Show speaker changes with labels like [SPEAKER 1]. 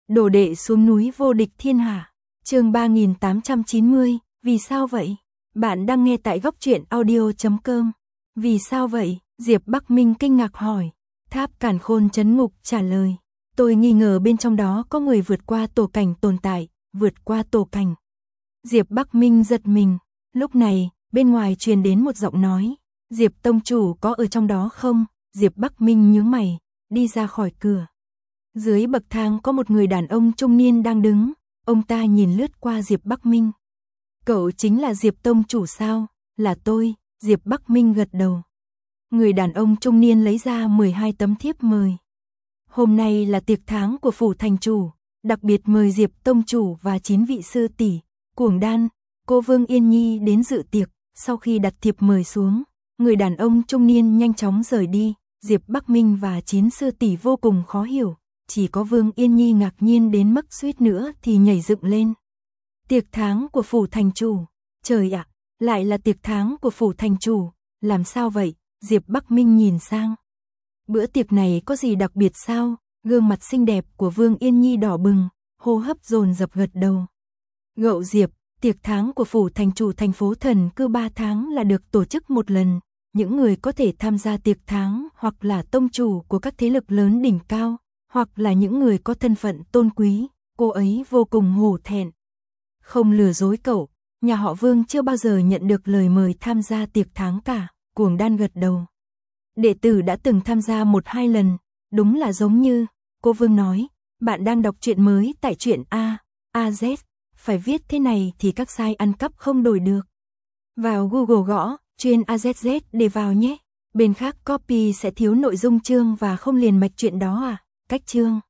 [SPEAKER 1] Đồ đệ xuống núi vô địch thiên hạ. Chương 3890, vì sao vậy? Bạn đang nghe tại góc truyện audio.com. Vì sao vậy? Diệp Bắc Minh kinh ngạc hỏi. Tháp Càn Khôn Trấn Ngục trả lời. Tôi nghi ngờ bên trong đó có người vượt qua tổ cảnh tồn tại, vượt qua tổ cảnh. Diệp Bắc Minh giật mình. Lúc này, bên ngoài truyền đến một giọng nói. Diệp tông chủ có ở trong đó không? Diệp Bắc Minh nhướng mày, đi ra khỏi cửa. Dưới bậc thang có một người đàn ông trung niên đang đứng, ông ta nhìn lướt qua Diệp Bắc Minh. Cậu chính là Diệp tông chủ sao? Là tôi, Diệp Bắc Minh gật đầu. Người đàn ông trung niên lấy ra 12 tấm thiếp mời. Hôm nay là tiệc tháng của phủ thành chủ, đặc biệt mời Diệp tông chủ và 9 vị sư tỷ, Cuồng Đan, cô Vương Yên Nhi đến dự tiệc. Sau khi đặt thiệp mời xuống, người đàn ông trung niên nhanh chóng rời đi. Diệp Bắc Minh và 9 sư tỷ vô cùng khó hiểu, chỉ có Vương Yên Nhi ngạc nhiên đến mức suýt nữa thì nhảy dựng lên. Tiệc tháng của phủ thành chủ, trời ạ, lại là tiệc tháng của phủ thành chủ, làm sao vậy? Diệp Bắc Minh nhìn sang. Bữa tiệc này có gì đặc biệt sao? Gương mặt xinh đẹp của Vương Yên Nhi đỏ bừng, hô hấp dồn dập gật đầu. Gậu Diệp, tiệc tháng của phủ thành chủ thành phố Thần cứ 3 tháng là được tổ chức một lần. Những người có thể tham gia tiệc tháng hoặc là tông chủ của các thế lực lớn đỉnh cao, hoặc là những người có thân phận tôn quý, cô ấy vô cùng hổ thẹn. Không lừa dối cậu, nhà họ Vương chưa bao giờ nhận được lời mời tham gia tiệc tháng cả, Cuồng Đan gật đầu. Đệ tử đã từng tham gia 1-2 lần, đúng là giống như, cô Vương nói, bạn đang đọc truyện mới tại truyện AZ, phải viết thế này thì các site ăn cắp không đổi được. Vào Google gõ, chuyên AZZ để vào nhé, bên khác copy sẽ thiếu nội dung chương và không liền mạch truyện đó à, cách chương.